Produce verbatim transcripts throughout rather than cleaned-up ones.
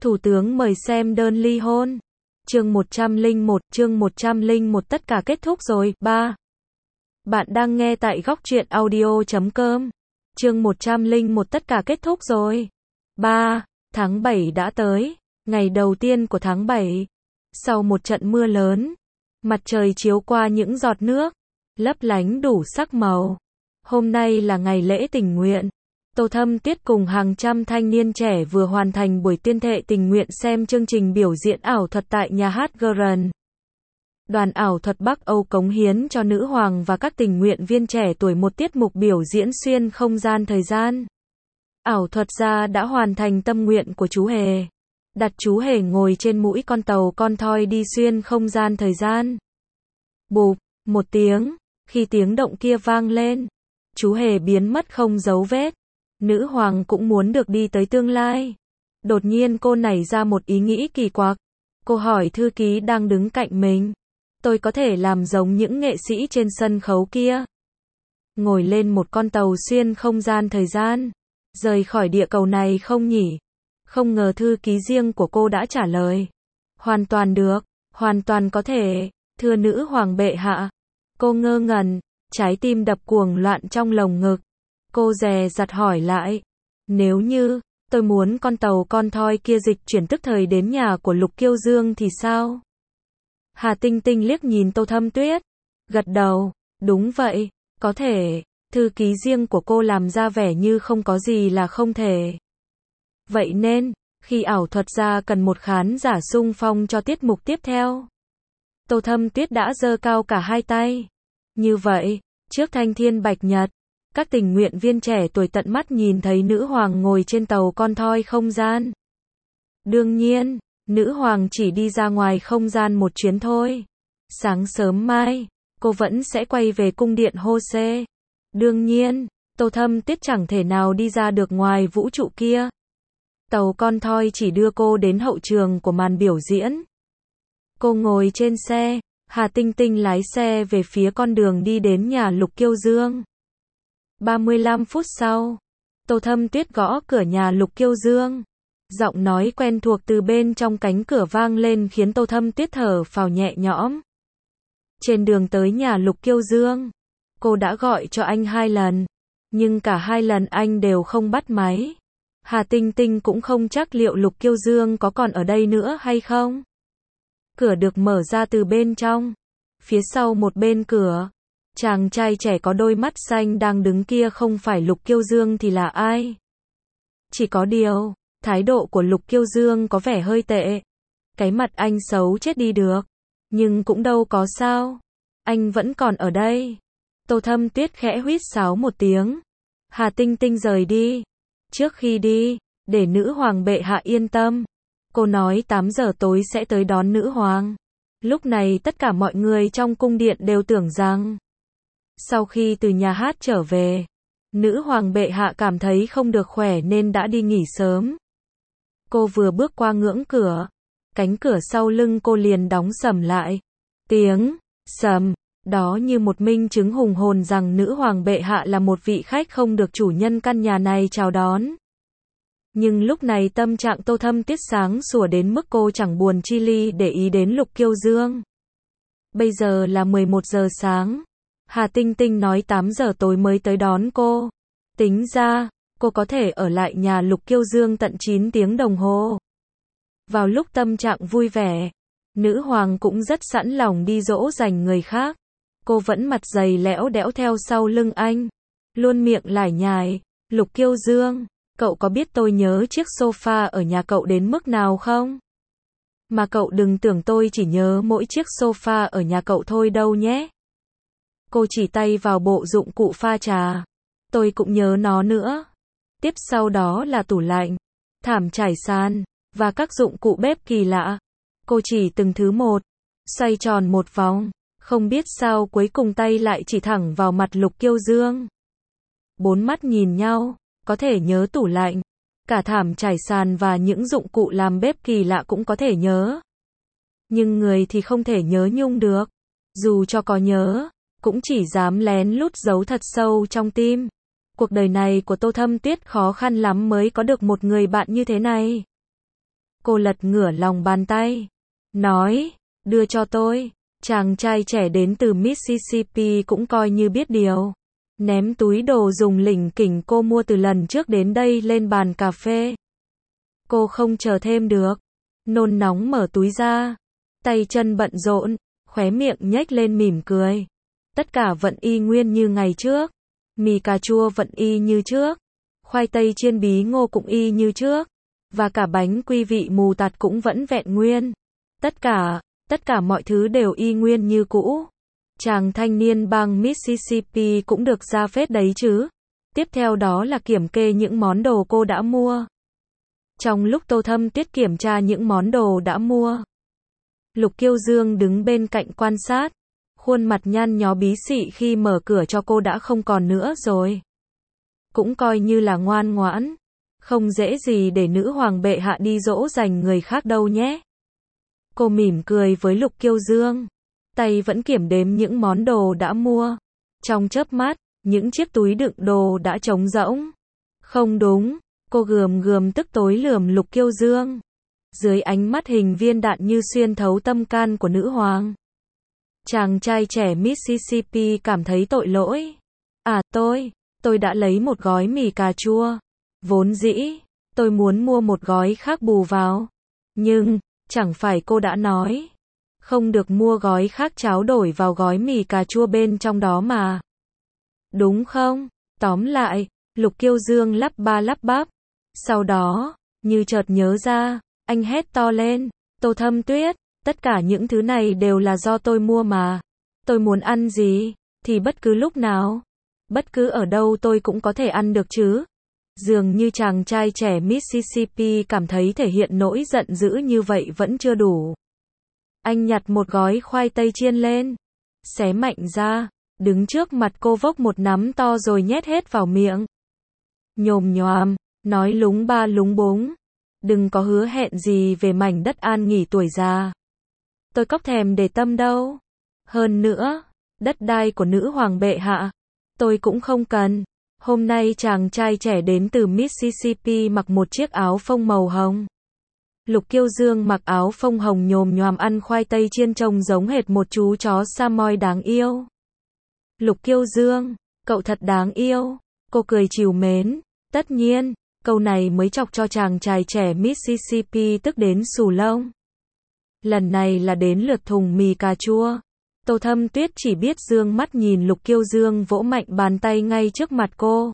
Thủ tướng mời xem đơn ly hôn. Chương một trăm lẻ một, chương một trăm lẻ một tất cả kết thúc rồi. ba. Bạn đang nghe tại góc truyện audio chấm com. Chương một trăm lẻ một tất cả kết thúc rồi. ba. Tháng bảy đã tới, ngày đầu tiên của tháng bảy. Sau một trận mưa lớn, mặt trời chiếu qua những giọt nước, lấp lánh đủ sắc màu. Hôm nay là ngày lễ tình nguyện. Tô Thâm Tuyết cùng hàng trăm thanh niên trẻ vừa hoàn thành buổi tuyên thệ tình nguyện xem chương trình biểu diễn ảo thuật tại nhà hát Grand. Đoàn ảo thuật Bắc Âu cống hiến cho nữ hoàng và các tình nguyện viên trẻ tuổi một tiết mục biểu diễn xuyên không gian thời gian. Ảo thuật gia đã hoàn thành tâm nguyện của chú hề. Đặt chú hề ngồi trên mũi con tàu con thoi đi xuyên không gian thời gian. Bụp, một tiếng, khi tiếng động kia vang lên, chú hề biến mất không dấu vết. Nữ hoàng cũng muốn được đi tới tương lai. Đột nhiên cô nảy ra một ý nghĩ kỳ quặc. Cô hỏi thư ký đang đứng cạnh mình. Tôi có thể làm giống những nghệ sĩ trên sân khấu kia. Ngồi lên một con tàu xuyên không gian thời gian. Rời khỏi địa cầu này không nhỉ? Không ngờ thư ký riêng của cô đã trả lời. Hoàn toàn được, hoàn toàn có thể, thưa nữ hoàng bệ hạ. Cô ngơ ngẩn, trái tim đập cuồng loạn trong lồng ngực. Cô dè dặt hỏi lại. Nếu như, tôi muốn con tàu con thoi kia dịch chuyển tức thời đến nhà của Lục Kiêu Dương thì sao? Hà Tinh Tinh liếc nhìn Tô Thâm Tuyết. Gật đầu, đúng vậy, có thể. Thư ký riêng của cô làm ra vẻ như không có gì là không thể. Vậy nên, khi ảo thuật gia cần một khán giả xung phong cho tiết mục tiếp theo, Tô Thâm Tuyết đã giơ cao cả hai tay. Như vậy, trước thanh thiên bạch nhật, các tình nguyện viên trẻ tuổi tận mắt nhìn thấy nữ hoàng ngồi trên tàu con thoi không gian. Đương nhiên, nữ hoàng chỉ đi ra ngoài không gian một chuyến thôi. Sáng sớm mai, cô vẫn sẽ quay về cung điện Hô-xê. Đương nhiên, Tô Thâm Tuyết chẳng thể nào đi ra được ngoài vũ trụ kia. Tàu con thoi chỉ đưa cô đến hậu trường của màn biểu diễn. Cô ngồi trên xe, Hà Tinh Tinh lái xe về phía con đường đi đến nhà Lục Kiêu Dương. ba mươi lăm phút sau, Tô Thâm Tuyết gõ cửa nhà Lục Kiêu Dương. Giọng nói quen thuộc từ bên trong cánh cửa vang lên khiến Tô Thâm Tuyết thở phào nhẹ nhõm. Trên đường tới nhà Lục Kiêu Dương, cô đã gọi cho anh hai lần, nhưng cả hai lần anh đều không bắt máy. Hà Tinh Tinh cũng không chắc liệu Lục Kiêu Dương có còn ở đây nữa hay không. Cửa được mở ra từ bên trong. Phía sau một bên cửa, chàng trai trẻ có đôi mắt xanh đang đứng kia không phải Lục Kiêu Dương thì là ai? Chỉ có điều, thái độ của Lục Kiêu Dương có vẻ hơi tệ. Cái mặt anh xấu chết đi được, nhưng cũng đâu có sao. Anh vẫn còn ở đây. Tô Thâm Tuyết khẽ huýt sáo một tiếng. Hà Tinh Tinh rời đi. Trước khi đi, để nữ hoàng bệ hạ yên tâm, cô nói tám giờ tối sẽ tới đón nữ hoàng. Lúc này tất cả mọi người trong cung điện đều tưởng rằng, sau khi từ nhà hát trở về, nữ hoàng bệ hạ cảm thấy không được khỏe nên đã đi nghỉ sớm. Cô vừa bước qua ngưỡng cửa, cánh cửa sau lưng cô liền đóng sầm lại. Tiếng sầm đó như một minh chứng hùng hồn rằng nữ hoàng bệ hạ là một vị khách không được chủ nhân căn nhà này chào đón. Nhưng lúc này tâm trạng Tô Thâm Tuyết sáng sủa đến mức cô chẳng buồn chi ly để ý đến Lục Kiêu Dương. Bây giờ là mười một giờ sáng. Hà Tinh Tinh nói tám giờ tối mới tới đón cô. Tính ra, cô có thể ở lại nhà Lục Kiêu Dương tận chín tiếng đồng hồ. Vào lúc tâm trạng vui vẻ, nữ hoàng cũng rất sẵn lòng đi dỗ dành người khác. Cô vẫn mặt dày lẽo đẽo theo sau lưng anh, luôn miệng lải nhải. Lục Kiêu Dương, cậu có biết tôi nhớ chiếc sofa ở nhà cậu đến mức nào không? Mà cậu đừng tưởng tôi chỉ nhớ mỗi chiếc sofa ở nhà cậu thôi đâu nhé. Cô chỉ tay vào bộ dụng cụ pha trà. Tôi cũng nhớ nó nữa. Tiếp sau đó là tủ lạnh, thảm trải sàn, và các dụng cụ bếp kỳ lạ. Cô chỉ từng thứ một, xoay tròn một vòng. Không biết sao cuối cùng tay lại chỉ thẳng vào mặt Lục Kiêu Dương. Bốn mắt nhìn nhau, có thể nhớ tủ lạnh, cả thảm trải sàn và những dụng cụ làm bếp kỳ lạ cũng có thể nhớ. Nhưng người thì không thể nhớ nhung được. Dù cho có nhớ, cũng chỉ dám lén lút giấu thật sâu trong tim. Cuộc đời này của Tô Thâm Tuyết khó khăn lắm mới có được một người bạn như thế này. Cô lật ngửa lòng bàn tay. Nói, đưa cho tôi. Chàng trai trẻ đến từ Mississippi cũng coi như biết điều. Ném túi đồ dùng lỉnh kỉnh cô mua từ lần trước đến đây lên bàn cà phê. Cô không chờ thêm được. Nôn nóng mở túi ra. Tay chân bận rộn, khóe miệng nhếch lên mỉm cười. Tất cả vẫn y nguyên như ngày trước. Mì cà chua vẫn y như trước. Khoai tây chiên bí ngô cũng y như trước. Và cả bánh quy vị mù tạt cũng vẫn vẹn nguyên. Tất cả, tất cả mọi thứ đều y nguyên như cũ. Chàng thanh niên bang Mississippi cũng được ra phết đấy chứ. Tiếp theo đó là kiểm kê những món đồ cô đã mua. Trong lúc Tô Thâm Tuyết kiểm tra những món đồ đã mua, Lục Kiêu Dương đứng bên cạnh quan sát. Khuôn mặt nhăn nhó bí xị khi mở cửa cho cô đã không còn nữa rồi. Cũng coi như là ngoan ngoãn. Không dễ gì để nữ hoàng bệ hạ đi dỗ dành người khác đâu nhé. Cô mỉm cười với Lục Kiêu Dương. Tay vẫn kiểm đếm những món đồ đã mua. Trong chớp mắt, những chiếc túi đựng đồ đã trống rỗng. Không đúng, cô gườm gườm tức tối lườm Lục Kiêu Dương. Dưới ánh mắt hình viên đạn như xuyên thấu tâm can của nữ hoàng. Chàng trai trẻ Mississippi cảm thấy tội lỗi. À tôi, tôi đã lấy một gói mì cà chua. Vốn dĩ, tôi muốn mua một gói khác bù vào. Nhưng, chẳng phải cô đã nói. Không được mua gói khác cháo đổi vào gói mì cà chua bên trong đó mà. Đúng không? Tóm lại, Lục Kiêu Dương lắp ba lắp bắp. Sau đó, như chợt nhớ ra, anh hét to lên. Tô Thâm Tuyết, tất cả những thứ này đều là do tôi mua mà. Tôi muốn ăn gì, thì bất cứ lúc nào, bất cứ ở đâu tôi cũng có thể ăn được chứ. Dường như chàng trai trẻ Mississippi cảm thấy thể hiện nỗi giận dữ như vậy vẫn chưa đủ. Anh nhặt một gói khoai tây chiên lên, xé mạnh ra, đứng trước mặt cô vốc một nắm to rồi nhét hết vào miệng. Nhồm nhoàm, nói lúng ba lúng búng. Đừng có hứa hẹn gì về mảnh đất an nghỉ tuổi già. Tôi cóc thèm để tâm đâu. Hơn nữa, đất đai của nữ hoàng bệ hạ, tôi cũng không cần. Hôm nay chàng trai trẻ đến từ Mississippi mặc một chiếc áo phông màu hồng. Lục Kiêu Dương mặc áo phông hồng nhồm nhoàm ăn khoai tây chiên trông giống hệt một chú chó Samoy đáng yêu. Lục Kiêu Dương, cậu thật đáng yêu. Cô cười trìu mến. Tất nhiên, câu này mới chọc cho chàng trai trẻ Mississippi tức đến xù lông. Lần này là đến lượt thùng mì cà chua. Tô Thâm Tuyết chỉ biết dương mắt nhìn Lục Kiêu Dương vỗ mạnh bàn tay ngay trước mặt cô.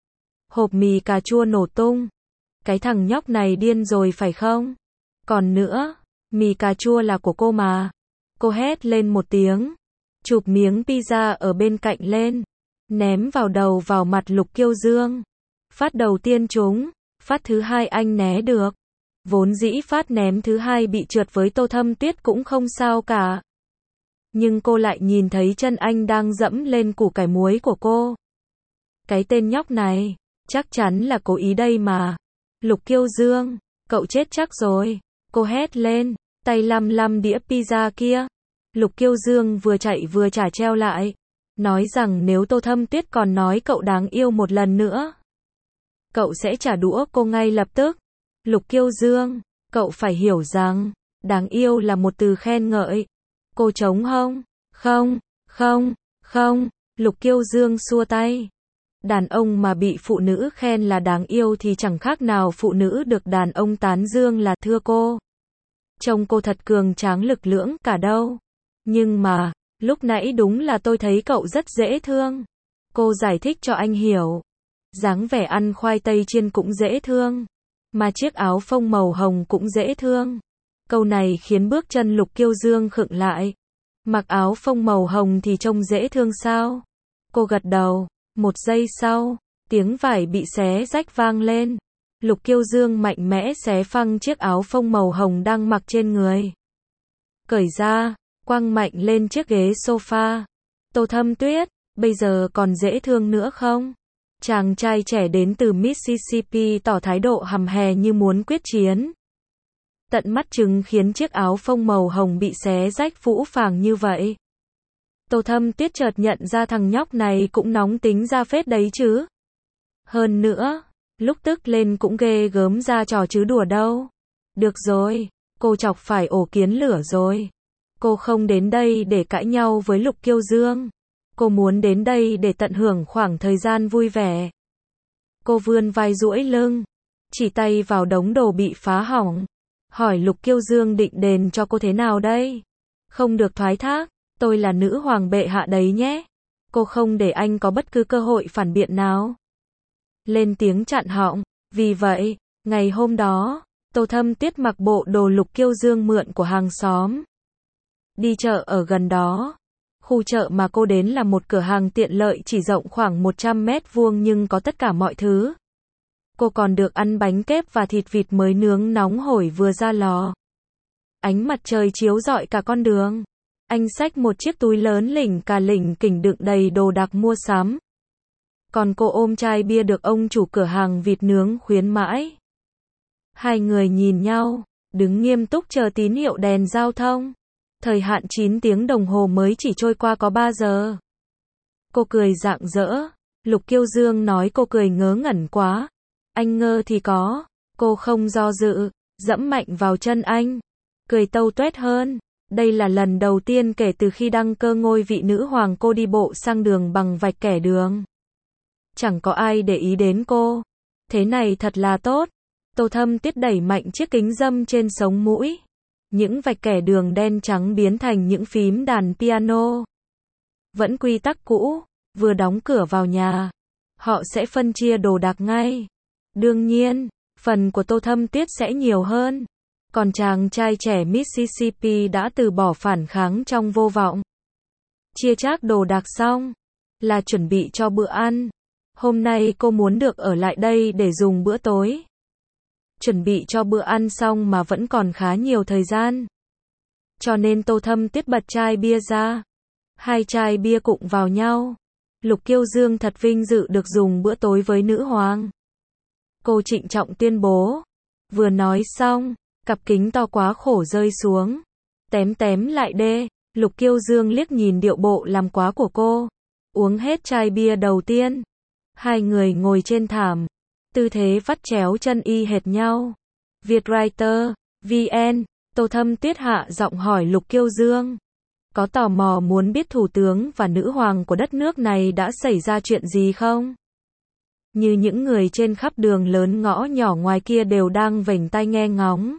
Hộp mì cà chua nổ tung. Cái thằng nhóc này điên rồi phải không? Còn nữa, mì cà chua là của cô mà. Cô hét lên một tiếng. Chụp miếng pizza ở bên cạnh lên. Ném vào đầu vào mặt Lục Kiêu Dương. Phát đầu tiên trúng. Phát thứ hai anh né được. Vốn dĩ phát ném thứ hai bị trượt với Tô Thâm Tuyết cũng không sao cả. Nhưng cô lại nhìn thấy chân anh đang dẫm lên củ cải muối của cô. Cái tên nhóc này, chắc chắn là cố ý đây mà. Lục Kiêu Dương, cậu chết chắc rồi. Cô hét lên, tay lăm lăm đĩa pizza kia. Lục Kiêu Dương vừa chạy vừa trả treo lại. Nói rằng nếu Tô Thâm Tuyết còn nói cậu đáng yêu một lần nữa, cậu sẽ trả đũa cô ngay lập tức. Lục Kiêu Dương, cậu phải hiểu rằng, đáng yêu là một từ khen ngợi. Cô trống hông? Không, không, không. Lục Kiêu Dương xua tay. Đàn ông mà bị phụ nữ khen là đáng yêu thì chẳng khác nào phụ nữ được đàn ông tán dương là thưa cô. Trông cô thật cường tráng lực lưỡng cả đâu. Nhưng mà, lúc nãy đúng là tôi thấy cậu rất dễ thương. Cô giải thích cho anh hiểu. Dáng vẻ ăn khoai tây chiên cũng dễ thương. Mà chiếc áo phông màu hồng cũng dễ thương. Câu này khiến bước chân Lục Kiêu Dương khựng lại. Mặc áo phông màu hồng thì trông dễ thương sao? Cô gật đầu. Một giây sau, tiếng vải bị xé rách vang lên. Lục Kiêu Dương mạnh mẽ xé phăng chiếc áo phông màu hồng đang mặc trên người. Cởi ra, quăng mạnh lên chiếc ghế sofa. Tô Thâm Tuyết, bây giờ còn dễ thương nữa không? Chàng trai trẻ đến từ Mississippi tỏ thái độ hầm hè như muốn quyết chiến. Tận mắt chứng khiến chiếc áo phông màu hồng bị xé rách phũ phàng như vậy. Tô Thâm Tuyết chợt nhận ra thằng nhóc này cũng nóng tính ra phết đấy chứ. Hơn nữa, lúc tức lên cũng ghê gớm ra trò chứ đùa đâu. Được rồi, cô chọc phải ổ kiến lửa rồi. Cô không đến đây để cãi nhau với Lục Kiêu Dương. Cô muốn đến đây để tận hưởng khoảng thời gian vui vẻ. Cô vươn vai duỗi lưng, chỉ tay vào đống đồ bị phá hỏng. Hỏi Lục Kiêu Dương định đền cho cô thế nào đây? Không được thoái thác, tôi là nữ hoàng bệ hạ đấy nhé. Cô không để anh có bất cứ cơ hội phản biện nào. Lên tiếng chặn họng. Vì vậy, ngày hôm đó, Tô Thâm Tuyết mặc bộ đồ Lục Kiêu Dương mượn của hàng xóm. Đi chợ ở gần đó. Khu chợ mà cô đến là một cửa hàng tiện lợi chỉ rộng khoảng một trăm mét vuông nhưng có tất cả mọi thứ. Cô còn được ăn bánh kếp và thịt vịt mới nướng nóng hổi vừa ra lò. Ánh mặt trời chiếu rọi cả con đường. Anh xách một chiếc túi lớn lỉnh cả lỉnh kỉnh đựng đầy đồ đạc mua sắm. Còn cô ôm chai bia được ông chủ cửa hàng vịt nướng khuyến mãi. Hai người nhìn nhau, đứng nghiêm túc chờ tín hiệu đèn giao thông. Thời hạn chín tiếng đồng hồ mới chỉ trôi qua có ba giờ. Cô cười rạng rỡ. Lục Kiêu Dương nói cô cười ngớ ngẩn quá. Anh ngơ thì có. Cô không do dự, dẫm mạnh vào chân anh. Cười tâu tuét hơn. Đây là lần đầu tiên kể từ khi đăng cơ ngôi vị nữ hoàng cô đi bộ sang đường bằng vạch kẻ đường. Chẳng có ai để ý đến cô. Thế này thật là tốt. Tô Thâm Tuyết đẩy mạnh chiếc kính râm trên sống mũi. Những vạch kẻ đường đen trắng biến thành những phím đàn piano. Vẫn quy tắc cũ, vừa đóng cửa vào nhà, họ sẽ phân chia đồ đạc ngay. Đương nhiên, phần của Tô Thâm Tuyết sẽ nhiều hơn. Còn chàng trai trẻ Mississippi đã từ bỏ phản kháng trong vô vọng. Chia chác đồ đạc xong, là chuẩn bị cho bữa ăn. Hôm nay cô muốn được ở lại đây để dùng bữa tối. Chuẩn bị cho bữa ăn xong mà vẫn còn khá nhiều thời gian. Cho nên Tô Thâm Tuyết bật chai bia ra. Hai chai bia cụng vào nhau. Lục Kiêu Dương thật vinh dự được dùng bữa tối với nữ hoàng. Cô trịnh trọng tuyên bố. Vừa nói xong, cặp kính to quá khổ rơi xuống. Tém tém lại đê. Lục Kiêu Dương liếc nhìn điệu bộ làm quá của cô. Uống hết chai bia đầu tiên. Hai người ngồi trên thảm. Tư thế vắt chéo chân y hệt nhau. Vietwriter, vê en, Tô Thâm Tuyết hạ giọng hỏi Lục Kiêu Dương. Có tò mò muốn biết thủ tướng và nữ hoàng của đất nước này đã xảy ra chuyện gì không? Như những người trên khắp đường lớn ngõ nhỏ ngoài kia đều đang vểnh tai nghe ngóng.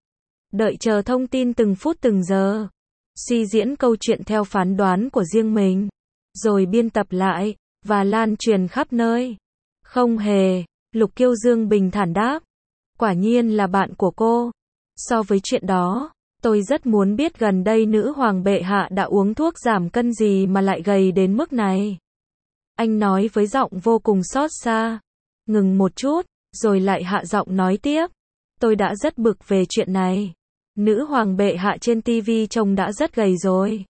Đợi chờ thông tin từng phút từng giờ. Suy diễn câu chuyện theo phán đoán của riêng mình. Rồi biên tập lại, và lan truyền khắp nơi. Không hề. Lục Kiêu Dương bình thản đáp. Quả nhiên là bạn của cô. So với chuyện đó, tôi rất muốn biết gần đây nữ hoàng bệ hạ đã uống thuốc giảm cân gì mà lại gầy đến mức này. Anh nói với giọng vô cùng xót xa. Ngừng một chút, rồi lại hạ giọng nói tiếp. Tôi đã rất bực về chuyện này. Nữ hoàng bệ hạ trên ti vi trông đã rất gầy rồi.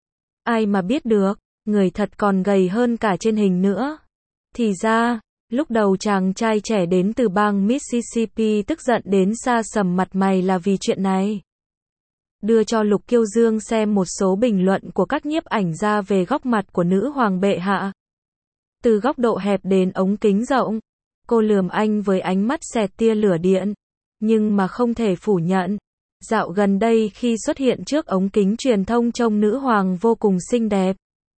Ai mà biết được, người thật còn gầy hơn cả trên hình nữa. Thì ra, lúc đầu chàng trai trẻ đến từ bang Mississippi tức giận đến sa sầm mặt mày là vì chuyện này. Đưa cho Lục Kiêu Dương xem một số bình luận của các nhiếp ảnh gia về góc mặt của nữ hoàng bệ hạ. Từ góc độ hẹp đến ống kính rộng, cô lườm anh với ánh mắt xẹt tia lửa điện. Nhưng mà không thể phủ nhận, dạo gần đây khi xuất hiện trước ống kính truyền thông trông nữ hoàng vô cùng xinh đẹp.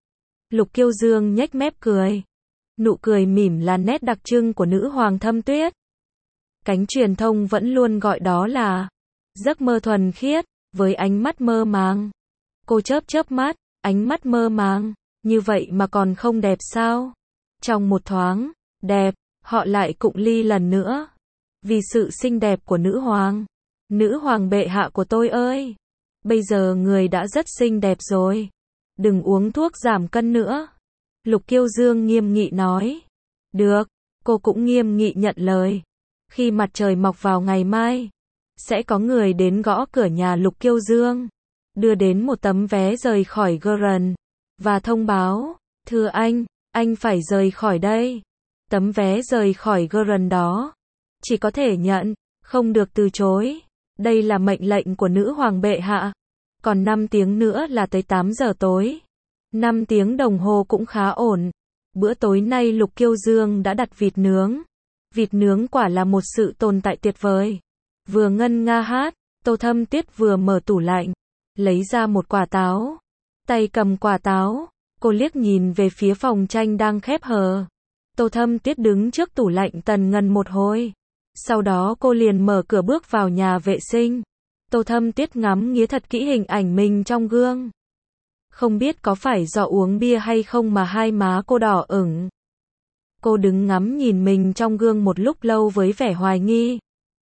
Lục Kiêu Dương nhếch mép cười. Nụ cười mỉm là nét đặc trưng của nữ hoàng Thâm Tuyết. Cánh truyền thông vẫn luôn gọi đó là giấc mơ thuần khiết, với ánh mắt mơ màng. Cô chớp chớp mắt, ánh mắt mơ màng, như vậy mà còn không đẹp sao? Trong một thoáng, đẹp, họ lại cụng ly lần nữa. Vì sự xinh đẹp của nữ hoàng. Nữ hoàng bệ hạ của tôi ơi! Bây giờ người đã rất xinh đẹp rồi. Đừng uống thuốc giảm cân nữa. Lục Kiêu Dương nghiêm nghị nói. Được, cô cũng nghiêm nghị nhận lời. Khi mặt trời mọc vào ngày mai, sẽ có người đến gõ cửa nhà Lục Kiêu Dương, đưa đến một tấm vé rời khỏi Grand, và thông báo, thưa anh, anh phải rời khỏi đây. Tấm vé rời khỏi Grand đó, chỉ có thể nhận, không được từ chối. Đây là mệnh lệnh của nữ hoàng bệ hạ. Còn năm tiếng nữa là tới tám giờ tối. năm tiếng đồng hồ cũng khá ổn. Bữa tối nay Lục Kiêu Dương đã đặt vịt nướng. Vịt nướng quả là một sự tồn tại tuyệt vời. Vừa ngân nga hát, Tô Thâm Tuyết vừa mở tủ lạnh, lấy ra một quả táo. Tay cầm quả táo, cô liếc nhìn về phía phòng tranh đang khép hờ. Tô Thâm Tuyết đứng trước tủ lạnh tần ngần một hồi. Sau đó cô liền mở cửa bước vào nhà vệ sinh. Tô Thâm Tuyết ngắm nghía thật kỹ hình ảnh mình trong gương. Không biết có phải do uống bia hay không mà hai má cô đỏ ửng. Cô đứng ngắm nhìn mình trong gương một lúc lâu với vẻ hoài nghi.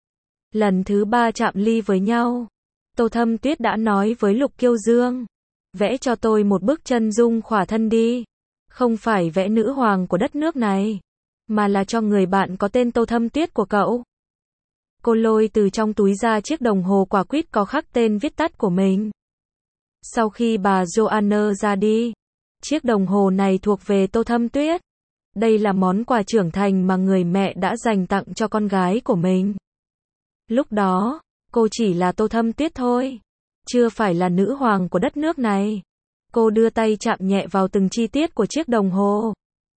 Lần thứ ba chạm ly với nhau, Tô Thâm Tuyết đã nói với Lục Kiêu Dương, vẽ cho tôi một bức chân dung khỏa thân đi. Không phải vẽ nữ hoàng của đất nước này, mà là cho người bạn có tên Tô Thâm Tuyết của cậu. Cô lôi từ trong túi ra chiếc đồng hồ quả quýt có khắc tên viết tắt của mình. Sau khi bà Joanna ra đi, chiếc đồng hồ này thuộc về Tô Thâm Tuyết. Đây là món quà trưởng thành mà người mẹ đã dành tặng cho con gái của mình. Lúc đó, cô chỉ là Tô Thâm Tuyết thôi, chưa phải là nữ hoàng của đất nước này. Cô đưa tay chạm nhẹ vào từng chi tiết của chiếc đồng hồ.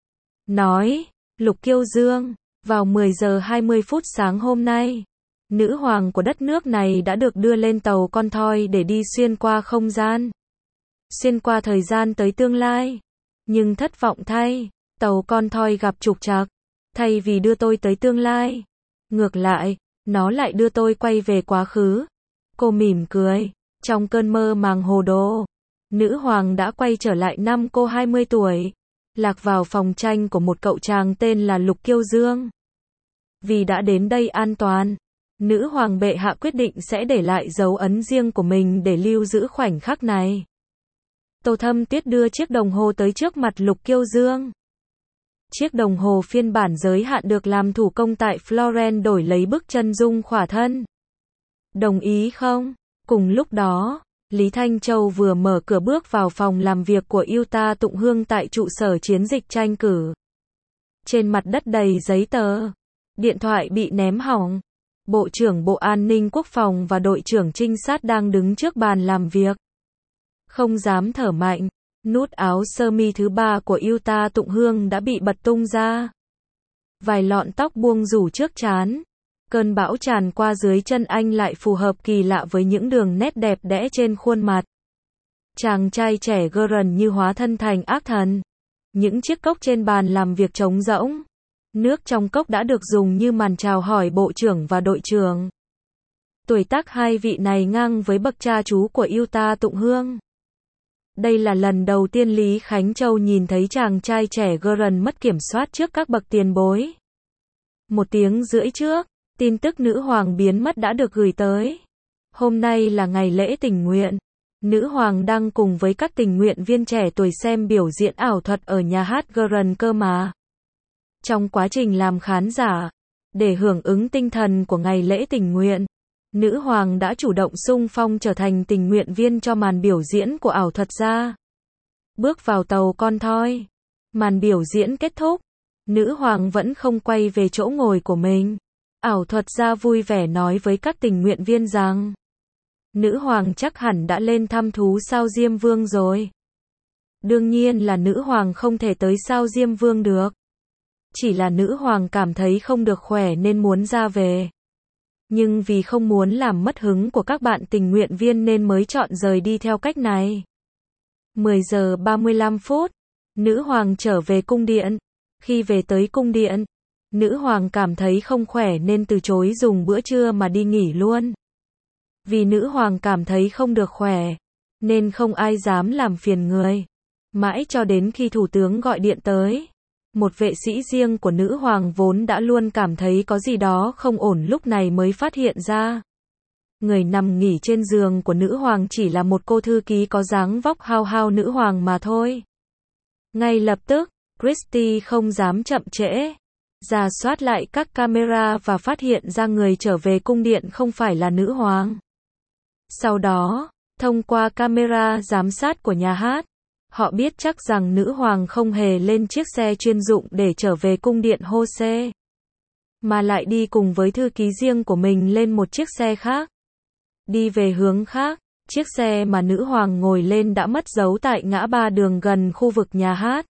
Nói, Lục Kiêu Dương, vào mười giờ hai mươi phút sáng hôm nay, nữ hoàng của đất nước này đã được đưa lên tàu con thoi để đi xuyên qua không gian. Xuyên qua thời gian tới tương lai. Nhưng thất vọng thay, tàu con thoi gặp trục trặc. Thay vì đưa tôi tới tương lai, ngược lại, nó lại đưa tôi quay về quá khứ. Cô mỉm cười, trong cơn mơ màng hồ đồ. Nữ hoàng đã quay trở lại năm cô hai mươi tuổi, lạc vào phòng tranh của một cậu chàng tên là Lục Kiêu Dương. Vì đã đến đây an toàn, nữ hoàng bệ hạ quyết định sẽ để lại dấu ấn riêng của mình để lưu giữ khoảnh khắc này. Tô Thâm Tuyết đưa chiếc đồng hồ tới trước mặt Lục Kiêu Dương. Chiếc đồng hồ phiên bản giới hạn được làm thủ công tại Florence đổi lấy bức chân dung khỏa thân. Đồng ý không? Cùng lúc đó, Lý Thanh Châu vừa mở cửa bước vào phòng làm việc của Utah Tụng Hương tại trụ sở chiến dịch tranh cử. Trên mặt đất đầy giấy tờ. Điện thoại bị ném hỏng. Bộ trưởng Bộ An ninh Quốc phòng và đội trưởng trinh sát đang đứng trước bàn làm việc. Không dám thở mạnh. Nút áo sơ mi thứ ba của Utah Tụng Hương đã bị bật tung ra. Vài lọn tóc buông rủ trước trán. Cơn bão tràn qua dưới chân anh lại phù hợp kỳ lạ với những đường nét đẹp đẽ trên khuôn mặt. Chàng trai trẻ gơ rần như hóa thân thành ác thần. Những chiếc cốc trên bàn làm việc trống rỗng. Nước trong cốc đã được dùng như màn chào hỏi bộ trưởng và đội trưởng. Tuổi tác hai vị này ngang với bậc cha chú của Utah Tụng Hương. Đây là lần đầu tiên Lý Khánh Châu nhìn thấy chàng trai trẻ gơ rần mất kiểm soát trước các bậc tiền bối. Một tiếng rưỡi trước, tin tức nữ hoàng biến mất đã được gửi tới. Hôm nay là ngày lễ tình nguyện. Nữ hoàng đang cùng với các tình nguyện viên trẻ tuổi xem biểu diễn ảo thuật ở nhà hát Grand cơ mà. Trong quá trình làm khán giả, để hưởng ứng tinh thần của ngày lễ tình nguyện, nữ hoàng đã chủ động xung phong trở thành tình nguyện viên cho màn biểu diễn của ảo thuật gia. Bước vào tàu con thoi. Màn biểu diễn kết thúc. Nữ hoàng vẫn không quay về chỗ ngồi của mình. Ảo thuật gia vui vẻ nói với các tình nguyện viên rằng nữ hoàng chắc hẳn đã lên thăm thú sao Diêm Vương rồi. Đương nhiên là nữ hoàng không thể tới sao Diêm Vương được. Chỉ là nữ hoàng cảm thấy không được khỏe nên muốn ra về. Nhưng vì không muốn làm mất hứng của các bạn tình nguyện viên nên mới chọn rời đi theo cách này. mười giờ ba mươi lăm phút, nữ hoàng trở về cung điện. Khi về tới cung điện, nữ hoàng cảm thấy không khỏe nên từ chối dùng bữa trưa mà đi nghỉ luôn. Vì nữ hoàng cảm thấy không được khỏe, nên không ai dám làm phiền người. Mãi cho đến khi thủ tướng gọi điện tới. Một vệ sĩ riêng của nữ hoàng vốn đã luôn cảm thấy có gì đó không ổn lúc này mới phát hiện ra. Người nằm nghỉ trên giường của nữ hoàng chỉ là một cô thư ký có dáng vóc hao hao nữ hoàng mà thôi. Ngay lập tức, Christie không dám chậm trễ. Rà soát lại các camera và phát hiện ra người trở về cung điện không phải là nữ hoàng. Sau đó, thông qua camera giám sát của nhà hát, họ biết chắc rằng nữ hoàng không hề lên chiếc xe chuyên dụng để trở về cung điện Jose, mà lại đi cùng với thư ký riêng của mình lên một chiếc xe khác. Đi về hướng khác, chiếc xe mà nữ hoàng ngồi lên đã mất dấu tại ngã ba đường gần khu vực nhà hát.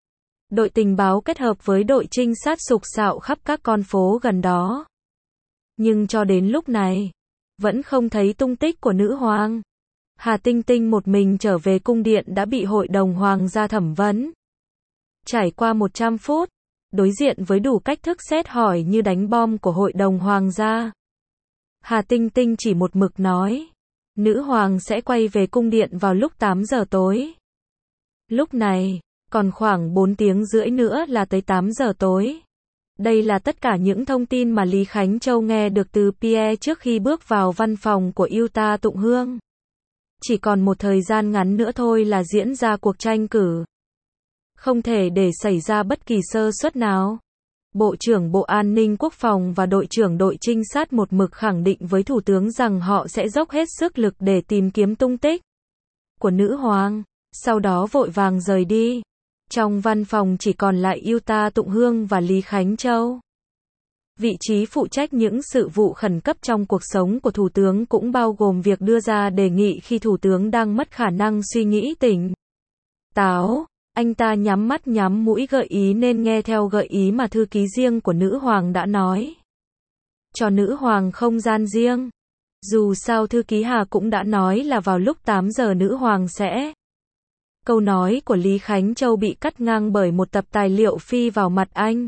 Đội tình báo kết hợp với đội trinh sát sục sạo khắp các con phố gần đó. Nhưng cho đến lúc này, vẫn không thấy tung tích của nữ hoàng. Hà Tinh Tinh một mình trở về cung điện đã bị hội đồng hoàng gia thẩm vấn. Trải qua một trăm phút, đối diện với đủ cách thức xét hỏi như đánh bom của hội đồng hoàng gia, Hà Tinh Tinh chỉ một mực nói, nữ hoàng sẽ quay về cung điện vào lúc tám giờ tối. Lúc này, còn khoảng bốn tiếng rưỡi nữa là tới tám giờ tối. Đây là tất cả những thông tin mà Lý Khánh Châu nghe được từ Pierre trước khi bước vào văn phòng của Yuta Tụng Hương. Chỉ còn một thời gian ngắn nữa thôi là diễn ra cuộc tranh cử. Không thể để xảy ra bất kỳ sơ suất nào. Bộ trưởng Bộ An ninh Quốc phòng và đội trưởng đội trinh sát một mực khẳng định với Thủ tướng rằng họ sẽ dốc hết sức lực để tìm kiếm tung tích của nữ hoàng, sau đó vội vàng rời đi. Trong văn phòng chỉ còn lại Yuta Tụng Hương và Lý Khánh Châu. Vị trí phụ trách những sự vụ khẩn cấp trong cuộc sống của Thủ tướng cũng bao gồm việc đưa ra đề nghị khi Thủ tướng đang mất khả năng suy nghĩ tỉnh táo. Anh ta nhắm mắt nhắm mũi gợi ý nên nghe theo gợi ý mà thư ký riêng của nữ hoàng đã nói. Cho nữ hoàng không gian riêng. Dù sao thư ký Hà cũng đã nói là vào lúc tám giờ nữ hoàng sẽ. Câu nói của Lý Khánh Châu bị cắt ngang bởi một tập tài liệu phi vào mặt anh.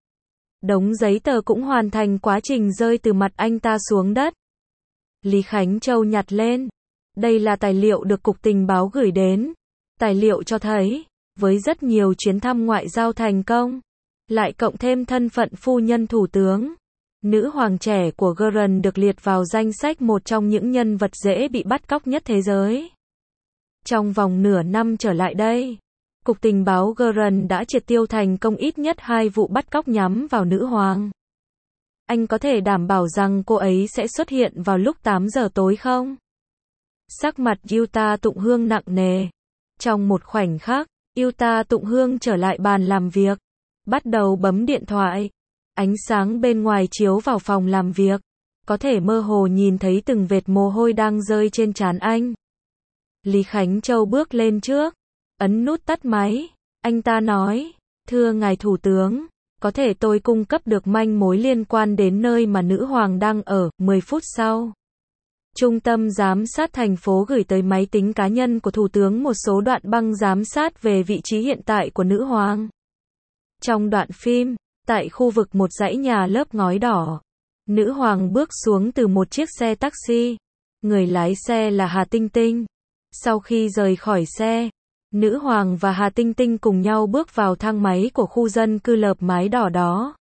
Đống giấy tờ cũng hoàn thành quá trình rơi từ mặt anh ta xuống đất. Lý Khánh Châu nhặt lên. Đây là tài liệu được Cục Tình báo gửi đến. Tài liệu cho thấy, với rất nhiều chuyến thăm ngoại giao thành công, lại cộng thêm thân phận phu nhân thủ tướng, nữ hoàng trẻ của Iran được liệt vào danh sách một trong những nhân vật dễ bị bắt cóc nhất thế giới. Trong vòng nửa năm trở lại đây, Cục Tình báo Iran đã triệt tiêu thành công ít nhất hai vụ bắt cóc nhắm vào nữ hoàng. Anh có thể đảm bảo rằng cô ấy sẽ xuất hiện vào lúc tám giờ tối không? Sắc mặt Yuta Tụng Hương nặng nề. Trong một khoảnh khắc, Yuta Tụng Hương trở lại bàn làm việc, bắt đầu bấm điện thoại. Ánh sáng bên ngoài chiếu vào phòng làm việc, có thể mơ hồ nhìn thấy từng vệt mồ hôi đang rơi trên trán anh. Lý Khánh Châu bước lên trước, ấn nút tắt máy. Anh ta nói, thưa ngài thủ tướng, có thể tôi cung cấp được manh mối liên quan đến nơi mà nữ hoàng đang ở. Mười phút sau, Trung tâm giám sát thành phố gửi tới máy tính cá nhân của thủ tướng một số đoạn băng giám sát về vị trí hiện tại của nữ hoàng. Trong đoạn phim, tại khu vực một dãy nhà lớp ngói đỏ, nữ hoàng bước xuống từ một chiếc xe taxi. Người lái xe là Hà Tinh Tinh. Sau khi rời khỏi xe, nữ hoàng và Hà Tinh Tinh cùng nhau bước vào thang máy của khu dân cư lợp mái đỏ đó.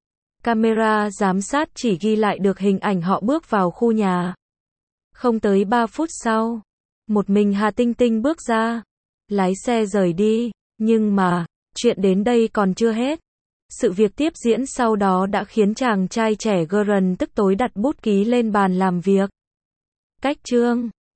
Camera giám sát chỉ ghi lại được hình ảnh họ bước vào khu nhà. Không tới ba phút sau, một mình Hà Tinh Tinh bước ra, lái xe rời đi. Nhưng mà, chuyện đến đây còn chưa hết. Sự việc tiếp diễn sau đó đã khiến chàng trai trẻ Iran tức tối đặt bút ký lên bàn làm việc. Cách chương